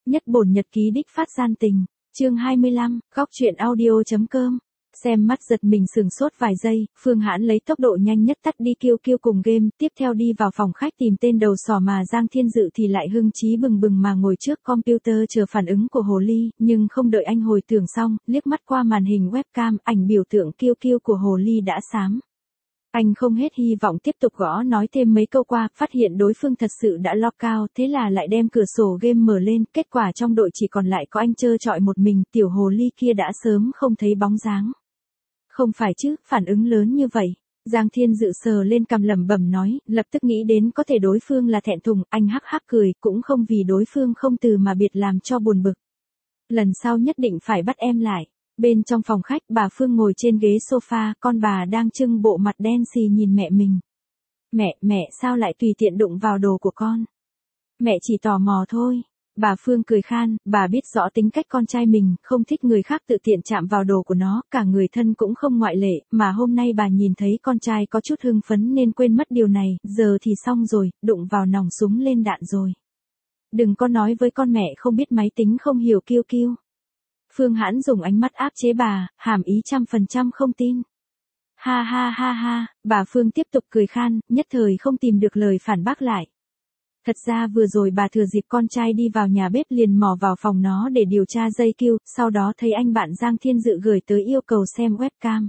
Nhất bổn nhật ký đích phát gian tình, chương 25, góc truyện audio.com. Xem mắt giật mình sừng sốt vài giây, Phương Hãn lấy tốc độ nhanh nhất tắt đi Kiêu Kiêu cùng game, tiếp theo đi vào phòng khách tìm tên đầu sỏ mà Giang Thiên Dự thì lại hưng trí bừng bừng mà ngồi trước computer chờ phản ứng của Hồ Ly, nhưng không đợi anh hồi tưởng xong, liếc mắt qua màn hình webcam, ảnh biểu tượng Kiêu Kiêu của Hồ Ly đã xám. Anh không hết hy vọng tiếp tục gõ nói thêm mấy câu qua, phát hiện đối phương thật sự đã lock out, thế là lại đem cửa sổ game mở lên, kết quả trong đội chỉ còn lại có anh trơ trọi một mình, tiểu Hồ Ly kia đã sớm không thấy bóng dáng. Không phải chứ, phản ứng lớn như vậy. Giang Thiên Dự sờ lên cằm lẩm bẩm nói, lập tức nghĩ đến có thể đối phương là thẹn thùng, anh hắc hắc cười, cũng không vì đối phương không từ mà biệt làm cho buồn bực. Lần sau nhất định phải bắt em lại. Bên trong phòng khách, bà Phương ngồi trên ghế sofa, con bà đang trưng bộ mặt đen xì nhìn mẹ mình. Mẹ sao lại tùy tiện đụng vào đồ của con? Mẹ chỉ tò mò thôi. Bà Phương cười khan, bà biết rõ tính cách con trai mình, không thích người khác tự tiện chạm vào đồ của nó, cả người thân cũng không ngoại lệ, mà hôm nay bà nhìn thấy con trai có chút hưng phấn nên quên mất điều này, giờ thì xong rồi, đụng vào nòng súng lên đạn rồi. Đừng có nói với con mẹ không biết máy tính không hiểu Kiêu Kiêu. Phương Hãn dùng ánh mắt áp chế bà, hàm ý 100% không tin. Ha ha ha ha, bà Phương tiếp tục cười khan, nhất thời không tìm được lời phản bác lại. Thật ra vừa rồi bà thừa dịp con trai đi vào nhà bếp liền mò vào phòng nó để điều tra dây Kiêu, sau đó thấy anh bạn Giang Thiên Dự gửi tới yêu cầu xem webcam.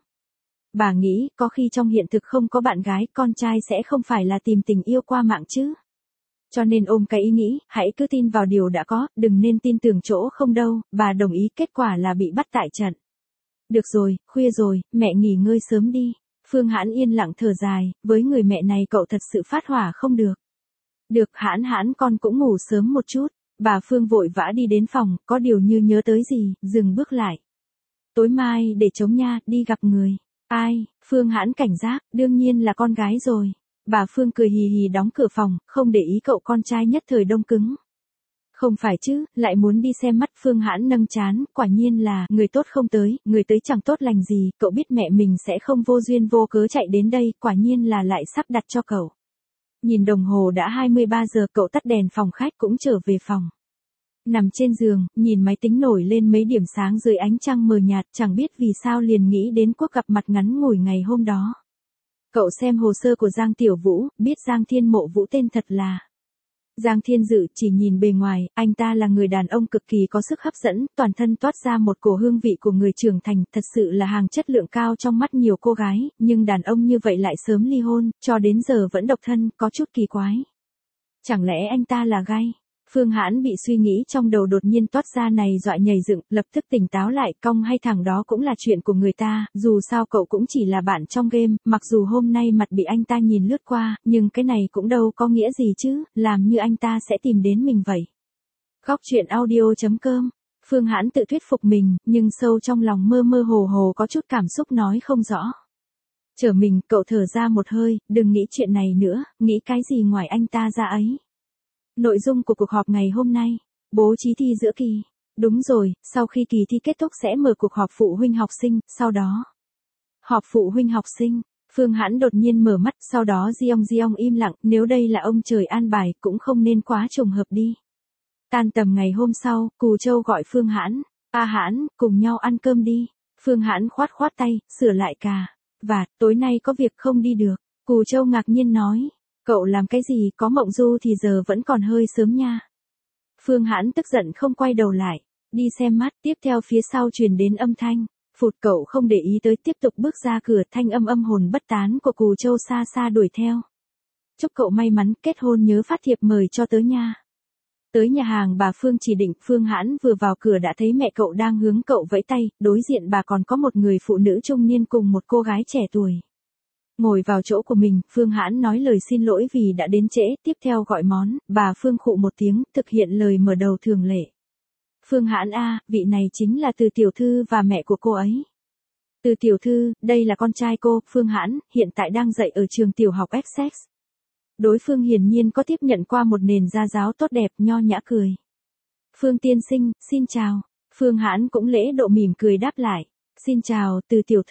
Bà nghĩ, có khi trong hiện thực không có bạn gái, con trai sẽ không phải là tìm tình yêu qua mạng chứ. Cho nên ôm cái ý nghĩ, hãy cứ tin vào điều đã có, đừng nên tin tưởng chỗ không đâu, bà đồng ý, kết quả là bị bắt tại trận. Được rồi, khuya rồi, mẹ nghỉ ngơi sớm đi. Phương Hãn yên lặng thở dài, với người mẹ này cậu thật sự phát hỏa không được. Được, Hãn con cũng ngủ sớm một chút. Bà Phương vội vã đi đến phòng, có điều như nhớ tới gì, dừng bước lại. Tối mai để trống nha, đi gặp người. Ai? Phương Hãn cảnh giác, đương nhiên là con gái rồi. Bà Phương cười hì hì đóng cửa phòng, không để ý cậu con trai nhất thời đông cứng. Không phải chứ, lại muốn đi xem mắt. Phương Hãn nâng trán, quả nhiên là, người tốt không tới, người tới chẳng tốt lành gì, cậu biết mẹ mình sẽ không vô duyên vô cớ chạy đến đây, quả nhiên là lại sắp đặt cho cậu. Nhìn đồng hồ đã 23 giờ, cậu tắt đèn phòng khách cũng trở về phòng. Nằm trên giường, nhìn máy tính nổi lên mấy điểm sáng dưới ánh trăng mờ nhạt, chẳng biết vì sao liền nghĩ đến cuộc gặp mặt ngắn ngủi ngày hôm đó. Cậu xem hồ sơ của Giang Tiểu Vũ, biết Giang Thiên Mộ Vũ tên thật là Giang Thiên Dự. Chỉ nhìn bề ngoài, anh ta là người đàn ông cực kỳ có sức hấp dẫn, toàn thân toát ra một cổ hương vị của người trưởng thành, thật sự là hàng chất lượng cao trong mắt nhiều cô gái, nhưng đàn ông như vậy lại sớm ly hôn, cho đến giờ vẫn độc thân, có chút kỳ quái. Chẳng lẽ anh ta là gay? Phương Hãn bị suy nghĩ trong đầu đột nhiên toát ra này dọa nhảy dựng, lập tức tỉnh táo lại, cong hay thẳng đó cũng là chuyện của người ta, dù sao cậu cũng chỉ là bạn trong game, mặc dù hôm nay mặt bị anh ta nhìn lướt qua, nhưng cái này cũng đâu có nghĩa gì chứ, làm như anh ta sẽ tìm đến mình vậy. Góc truyện audio.com. Phương Hãn tự thuyết phục mình, nhưng sâu trong lòng mơ mơ hồ hồ có chút cảm xúc nói không rõ. Trở mình, cậu thở ra một hơi, đừng nghĩ chuyện này nữa, nghĩ cái gì ngoài anh ta ra ấy. Nội dung của cuộc họp ngày hôm nay, bố trí thi giữa kỳ. Đúng rồi, sau khi kỳ thi kết thúc sẽ mở cuộc họp phụ huynh học sinh, sau đó. Họp phụ huynh học sinh, Phương Hãn đột nhiên mở mắt, sau đó Giong im lặng, nếu đây là ông trời an bài cũng không nên quá trùng hợp đi. Tan tầm ngày hôm sau, Cù Châu gọi Phương Hãn, Hãn, cùng nhau ăn cơm đi. Phương Hãn khoát tay, sửa lại cà vạt, tối nay có việc không đi được. Cù Châu ngạc nhiên nói. Cậu làm cái gì, có mộng du thì giờ vẫn còn hơi sớm nha. Phương Hãn tức giận không quay đầu lại. Đi xem mắt, tiếp theo phía sau truyền đến âm thanh. Phụt, cậu không để ý tới, tiếp tục bước ra cửa, thanh âm hồn bất tán của Cù Châu xa xa đuổi theo. Chúc cậu may mắn, kết hôn nhớ phát thiệp mời cho tớ nha. Tới nhà hàng bà Phương chỉ định, Phương Hãn vừa vào cửa đã thấy mẹ cậu đang hướng cậu vẫy tay, đối diện bà còn có một người phụ nữ trung niên cùng một cô gái trẻ tuổi. Ngồi vào chỗ của mình, Phương Hãn nói lời xin lỗi vì đã đến trễ, tiếp theo gọi món, bà Phương khụ một tiếng, thực hiện lời mở đầu thường lệ. Phương Hãn vị này chính là Từ tiểu thư và mẹ của cô ấy. Từ tiểu thư, đây là con trai cô, Phương Hãn, hiện tại đang dạy ở trường tiểu học Essex. Đối phương hiển nhiên có tiếp nhận qua một nền gia giáo tốt đẹp, nho nhã cười. Phương tiên sinh, xin chào. Phương Hãn cũng lễ độ mỉm cười đáp lại. Xin chào, Từ tiểu thư.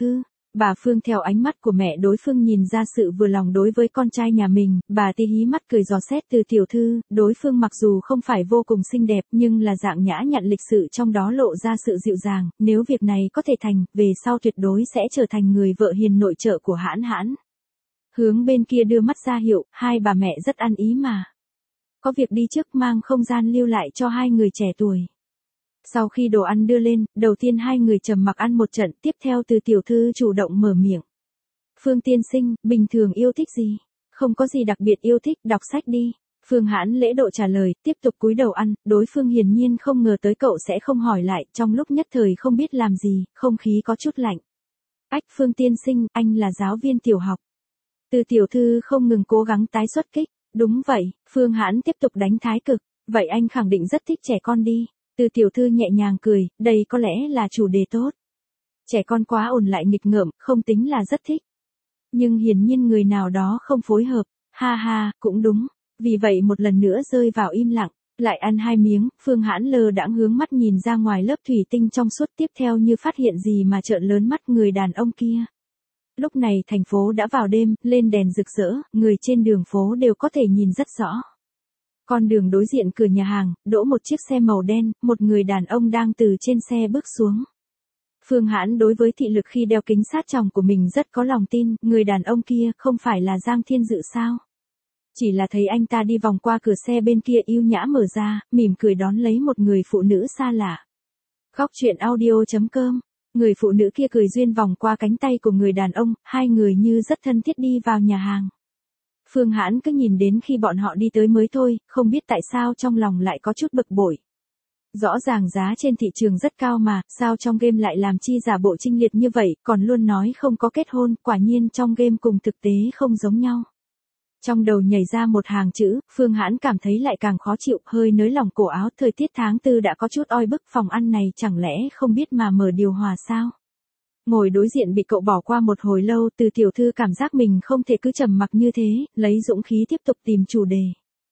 Bà Phương theo ánh mắt của mẹ đối phương nhìn ra sự vừa lòng đối với con trai nhà mình, bà tí hí mắt cười dò xét từ tiểu thư, đối phương mặc dù không phải vô cùng xinh đẹp nhưng là dạng nhã nhặn lịch sự trong đó lộ ra sự dịu dàng, nếu việc này có thể thành, về sau tuyệt đối sẽ trở thành người vợ hiền nội trợ của Hãn Hãn. Hướng bên kia đưa mắt ra hiệu, hai bà mẹ rất ăn ý mà. Có việc đi trước mang không gian lưu lại cho hai người trẻ tuổi. Sau khi đồ ăn đưa lên, đầu tiên hai người trầm mặc ăn một trận, tiếp theo từ tiểu thư chủ động mở miệng. Phương tiên sinh, bình thường yêu thích gì? Không có gì đặc biệt yêu thích, đọc sách đi. Phương Hãn lễ độ trả lời, tiếp tục cúi đầu ăn, đối phương hiển nhiên không ngờ tới cậu sẽ không hỏi lại, trong lúc nhất thời không biết làm gì, không khí có chút lạnh. Ách Phương tiên sinh, anh là giáo viên tiểu học. Từ tiểu thư không ngừng cố gắng tái xuất kích. Đúng vậy, Phương Hãn tiếp tục đánh thái cực, vậy anh khẳng định rất thích trẻ con đi. Từ tiểu thư nhẹ nhàng cười, đây có lẽ là chủ đề tốt. Trẻ con quá ồn lại nghịch ngợm, không tính là rất thích. Nhưng hiển nhiên người nào đó không phối hợp, ha ha, cũng đúng. Vì vậy một lần nữa rơi vào im lặng, lại ăn hai miếng, Phương Hãn lơ đãng hướng mắt nhìn ra ngoài lớp thủy tinh trong suốt tiếp theo như phát hiện gì mà trợn lớn mắt người đàn ông kia. Lúc này thành phố đã vào đêm, lên đèn rực rỡ, người trên đường phố đều có thể nhìn rất rõ. Con đường đối diện cửa nhà hàng, đỗ một chiếc xe màu đen, một người đàn ông đang từ trên xe bước xuống. Phương Hãn đối với thị lực khi đeo kính sát tròng của mình rất có lòng tin, người đàn ông kia không phải là Giang Thiên Dự sao? Chỉ là thấy anh ta đi vòng qua cửa xe bên kia yêu nhã mở ra, mỉm cười đón lấy một người phụ nữ xa lạ. Góc truyện audio.com. Người phụ nữ kia cười duyên vòng qua cánh tay của người đàn ông, hai người như rất thân thiết đi vào nhà hàng. Phương Hãn cứ nhìn đến khi bọn họ đi tới mới thôi, không biết tại sao trong lòng lại có chút bực bội. Rõ ràng giá trên thị trường rất cao mà, sao trong game lại làm chi giả bộ chinh liệt như vậy, còn luôn nói không có kết hôn, quả nhiên trong game cùng thực tế không giống nhau. Trong đầu nhảy ra một hàng chữ, Phương Hãn cảm thấy lại càng khó chịu, hơi nới lỏng cổ áo, thời tiết tháng 4 đã có chút oi bức, phòng ăn này chẳng lẽ không biết mà mở điều hòa sao? Ngồi đối diện bị cậu bỏ qua một hồi lâu, từ tiểu thư cảm giác mình không thể cứ trầm mặc như thế, lấy dũng khí tiếp tục tìm chủ đề.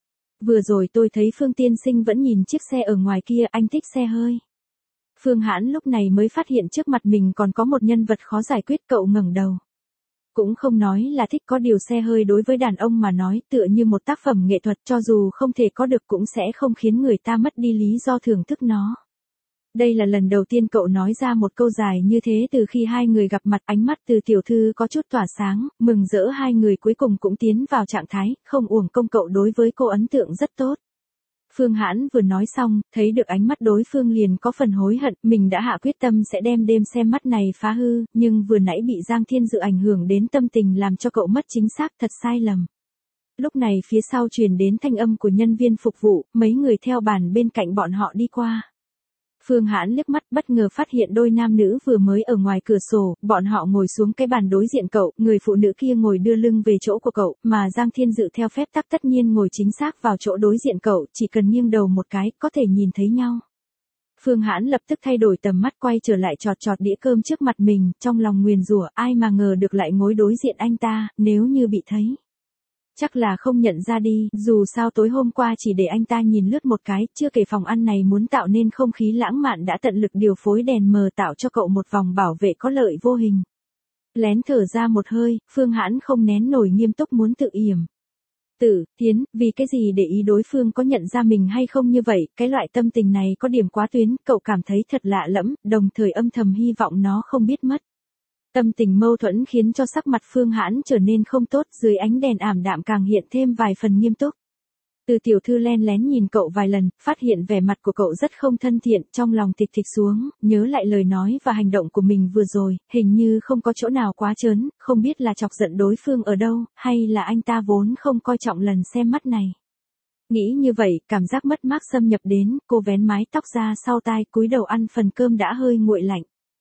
Vừa rồi tôi thấy Phương tiên sinh vẫn nhìn chiếc xe ở ngoài kia, anh thích xe hơi. Phương Hãn lúc này mới phát hiện trước mặt mình còn có một nhân vật khó giải quyết, cậu ngẩng đầu. Cũng không nói là thích, có điều xe hơi đối với đàn ông mà nói tựa như một tác phẩm nghệ thuật, cho dù không thể có được cũng sẽ không khiến người ta mất đi lý do thưởng thức nó. Đây là lần đầu tiên cậu nói ra một câu dài như thế từ khi hai người gặp mặt, ánh mắt từ tiểu thư có chút tỏa sáng, mừng rỡ hai người cuối cùng cũng tiến vào trạng thái, không uổng công cậu đối với cô ấn tượng rất tốt. Phương Hãn vừa nói xong, thấy được ánh mắt đối phương liền có phần hối hận, mình đã hạ quyết tâm sẽ đem đêm xem mắt này phá hư, nhưng vừa nãy bị Giang Thiên Dự ảnh hưởng đến tâm tình làm cho cậu mất chính xác, thật sai lầm. Lúc này phía sau truyền đến thanh âm của nhân viên phục vụ, mấy người theo bàn bên cạnh bọn họ đi qua. Phương Hãn liếc mắt bất ngờ phát hiện đôi nam nữ vừa mới ở ngoài cửa sổ, bọn họ ngồi xuống cái bàn đối diện cậu, người phụ nữ kia ngồi đưa lưng về chỗ của cậu, mà Giang Thiên Dự theo phép tắc tất nhiên ngồi chính xác vào chỗ đối diện cậu, chỉ cần nghiêng đầu một cái, có thể nhìn thấy nhau. Phương Hãn lập tức thay đổi tầm mắt quay trở lại chọt chọt đĩa cơm trước mặt mình, trong lòng nguyền rủa, ai mà ngờ được lại ngồi đối diện anh ta, nếu như bị thấy. Chắc là không nhận ra đi, dù sao tối hôm qua chỉ để anh ta nhìn lướt một cái, chưa kể phòng ăn này muốn tạo nên không khí lãng mạn đã tận lực điều phối đèn mờ tạo cho cậu một vòng bảo vệ có lợi vô hình. Lén thở ra một hơi, Phương Hãn không nén nổi nghiêm túc muốn tự yểm. Tiến, vì cái gì để ý đối phương có nhận ra mình hay không như vậy, cái loại tâm tình này có điểm quá tuyến, cậu cảm thấy thật lạ lẫm, đồng thời âm thầm hy vọng nó không biết mất. Tâm tình mâu thuẫn khiến cho sắc mặt Phương Hãn trở nên không tốt, dưới ánh đèn ảm đạm càng hiện thêm vài phần nghiêm túc. Từ tiểu thư len lén nhìn cậu vài lần, phát hiện vẻ mặt của cậu rất không thân thiện, trong lòng thịch thịch xuống, nhớ lại lời nói và hành động của mình vừa rồi, hình như không có chỗ nào quá trớn, không biết là chọc giận đối phương ở đâu, hay là anh ta vốn không coi trọng lần xem mắt này. Nghĩ như vậy, cảm giác mất mát xâm nhập đến, cô vén mái tóc ra sau tai, cúi đầu ăn phần cơm đã hơi nguội lạnh.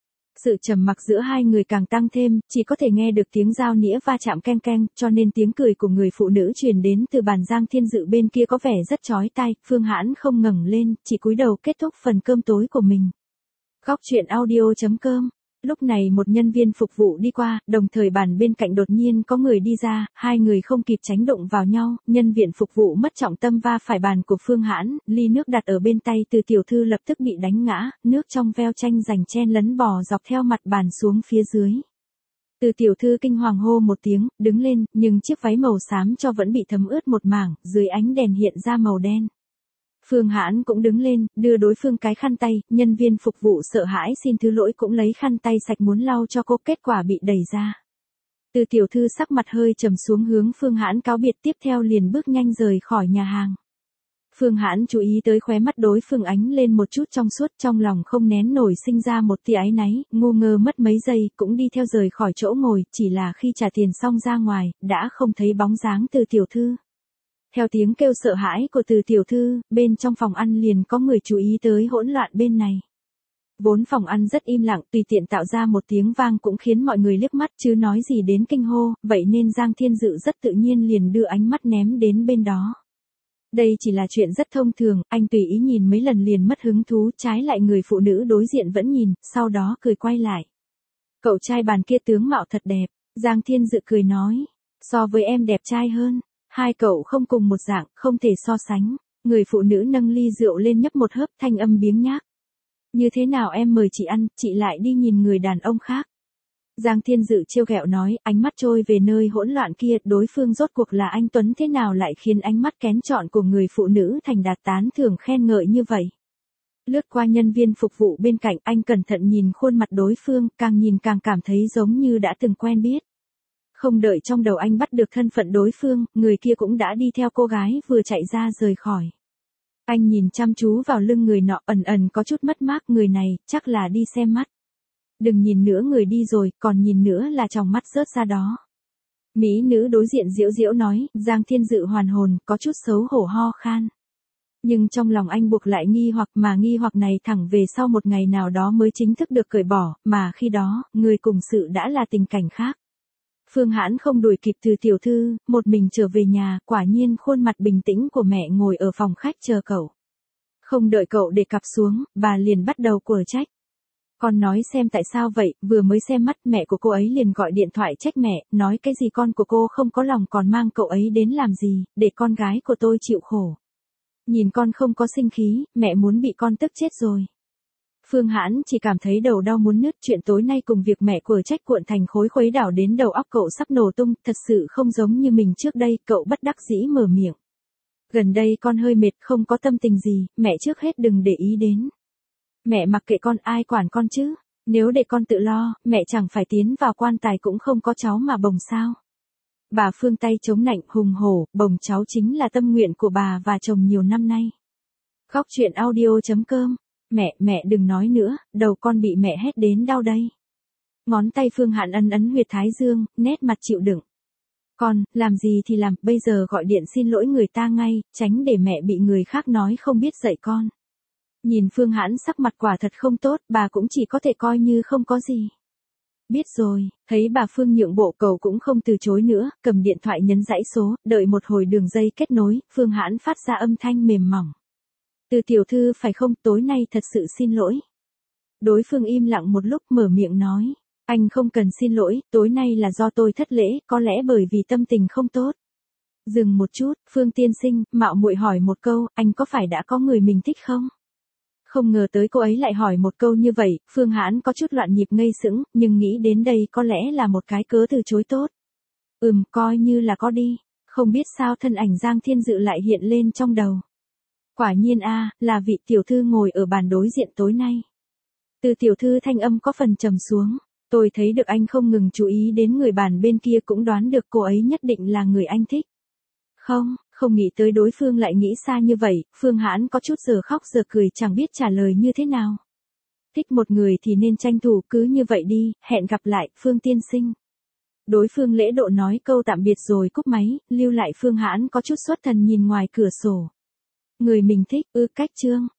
Sự trầm mặc giữa hai người càng tăng thêm, chỉ có thể nghe được tiếng dao nĩa va chạm keng keng, cho nên tiếng cười của người phụ nữ truyền đến từ bàn Giang Thiên Dự bên kia có vẻ rất chói tai, Phương Hãn không ngẩng lên, chỉ cúi đầu kết thúc phần cơm tối của mình. Góc truyện audio.com. Lúc này một nhân viên phục vụ đi qua, đồng thời bàn bên cạnh đột nhiên có người đi ra, hai người không kịp tránh đụng vào nhau, nhân viên phục vụ mất trọng tâm va phải bàn của Phương Hãn, ly nước đặt ở bên tay từ tiểu thư lập tức bị đánh ngã, nước trong veo tranh giành chen lấn bò dọc theo mặt bàn xuống phía dưới. Từ tiểu thư kinh hoàng hô một tiếng, đứng lên, nhưng chiếc váy màu xám cho vẫn bị thấm ướt một mảng, dưới ánh đèn hiện ra màu đen. Phương Hãn cũng đứng lên, đưa đối phương cái khăn tay, nhân viên phục vụ sợ hãi xin thứ lỗi cũng lấy khăn tay sạch muốn lau cho cô, kết quả bị đẩy ra. Từ tiểu thư sắc mặt hơi trầm xuống hướng Phương Hãn cáo biệt, tiếp theo liền bước nhanh rời khỏi nhà hàng. Phương Hãn chú ý tới khóe mắt đối phương ánh lên một chút trong suốt, trong lòng không nén nổi sinh ra một tia áy náy, ngu ngơ mất mấy giây, cũng đi theo rời khỏi chỗ ngồi, chỉ là khi trả tiền xong ra ngoài, đã không thấy bóng dáng Từ tiểu thư. Theo tiếng kêu sợ hãi của Từ tiểu thư, bên trong phòng ăn liền có người chú ý tới hỗn loạn bên này. Vốn phòng ăn rất im lặng, tùy tiện tạo ra một tiếng vang cũng khiến mọi người liếc mắt chứ nói gì đến kinh hô, vậy nên Giang Thiên Dự rất tự nhiên liền đưa ánh mắt ném đến bên đó. Đây chỉ là chuyện rất thông thường, anh tùy ý nhìn mấy lần liền mất hứng thú, trái lại người phụ nữ đối diện vẫn nhìn, sau đó cười quay lại. Cậu trai bàn kia tướng mạo thật đẹp, Giang Thiên Dự cười nói, so với em đẹp trai hơn, hai cậu không cùng một dạng, không thể so sánh. Người phụ nữ nâng ly rượu lên nhấp một hớp, thanh âm biếng nhác. Như thế nào em mời chị ăn, chị lại đi nhìn người đàn ông khác. Giang Thiên Dự trêu ghẹo nói, ánh mắt trôi về nơi hỗn loạn kia, đối phương rốt cuộc là anh Tuấn thế nào lại khiến ánh mắt kén chọn của người phụ nữ thành đạt tán thưởng khen ngợi như vậy. Lướt qua nhân viên phục vụ bên cạnh, anh cẩn thận nhìn khuôn mặt đối phương, càng nhìn càng cảm thấy giống như đã từng quen biết. Không đợi trong đầu anh bắt được thân phận đối phương, người kia cũng đã đi theo cô gái vừa chạy ra rời khỏi. Anh nhìn chăm chú vào lưng người nọ, ẩn ẩn có chút mất mát, người này, chắc là đi xem mắt. Đừng nhìn nữa, người đi rồi, còn nhìn nữa là tròng mắt rớt ra đó. Mỹ nữ đối diện giễu giễu nói, Giang Thiên Dự hoàn hồn, có chút xấu hổ ho khan. Nhưng trong lòng anh buộc lại nghi hoặc, mà nghi hoặc này thẳng về sau một ngày nào đó mới chính thức được cởi bỏ, mà khi đó, người cùng sự đã là tình cảnh khác. Phương Hãn không đuổi kịp Từ tiểu thư, một mình trở về nhà, quả nhiên khuôn mặt bình tĩnh của mẹ ngồi ở phòng khách chờ cậu. Không đợi cậu để cặp xuống, bà liền bắt đầu quở trách. Con nói xem tại sao vậy, vừa mới xem mắt mẹ của cô ấy liền gọi điện thoại trách mẹ, nói cái gì con của cô không có lòng còn mang cậu ấy đến làm gì, để con gái của tôi chịu khổ. Nhìn con không có sinh khí, mẹ muốn bị con tức chết rồi. Phương Hãn chỉ cảm thấy đầu đau muốn nứt, chuyện tối nay cùng việc mẹ quở trách cuộn thành khối khuấy đảo đến đầu óc cậu sắp nổ tung, thật sự không giống như mình trước đây, cậu bất đắc dĩ mở miệng. Gần đây con hơi mệt, không có tâm tình gì, mẹ trước hết đừng để ý đến. Mẹ mặc kệ con, ai quản con chứ, nếu để con tự lo, mẹ chẳng phải tiến vào quan tài cũng không có cháu mà bồng sao. Bà Phương tay chống nạnh hùng hổ, bồng cháu chính là tâm nguyện của bà và chồng nhiều năm nay. Góc truyện audio.com. Mẹ đừng nói nữa, đầu con bị mẹ hét đến đau đây. Ngón tay Phương Hãn ấn ấn huyệt thái dương, nét mặt chịu đựng. Con, làm gì thì làm, bây giờ gọi điện xin lỗi người ta ngay, tránh để mẹ bị người khác nói không biết dạy con. Nhìn Phương Hãn sắc mặt quả thật không tốt, bà cũng chỉ có thể coi như không có gì. Biết rồi, thấy bà Phương nhượng bộ, cậu cũng không từ chối nữa, cầm điện thoại nhấn dãy số, đợi một hồi đường dây kết nối, Phương Hãn phát ra âm thanh mềm mỏng. Từ tiểu thư phải không, tối nay thật sự xin lỗi. Đối phương im lặng một lúc mở miệng nói, anh không cần xin lỗi, tối nay là do tôi thất lễ, có lẽ bởi vì tâm tình không tốt. Dừng một chút, Phương tiên sinh, mạo muội hỏi một câu, anh có phải đã có người mình thích không? Không ngờ tới cô ấy lại hỏi một câu như vậy, Phương Hãn có chút loạn nhịp ngây sững, nhưng nghĩ đến đây có lẽ là một cái cớ từ chối tốt. Coi như là có đi, không biết sao thân ảnh Giang Thiên Dự lại hiện lên trong đầu. Quả nhiên là vị tiểu thư ngồi ở bàn đối diện tối nay. Từ tiểu thư thanh âm có phần trầm xuống, tôi thấy được anh không ngừng chú ý đến người bàn bên kia, cũng đoán được cô ấy nhất định là người anh thích. Không nghĩ tới đối phương lại nghĩ xa như vậy, Phương Hãn có chút giờ khóc giờ cười chẳng biết trả lời như thế nào. Thích một người thì nên tranh thủ, cứ như vậy đi, hẹn gặp lại, Phương tiên sinh. Đối phương lễ độ nói câu tạm biệt rồi cúp máy, lưu lại Phương Hãn có chút xuất thần nhìn ngoài cửa sổ. Người mình thích, cách chương.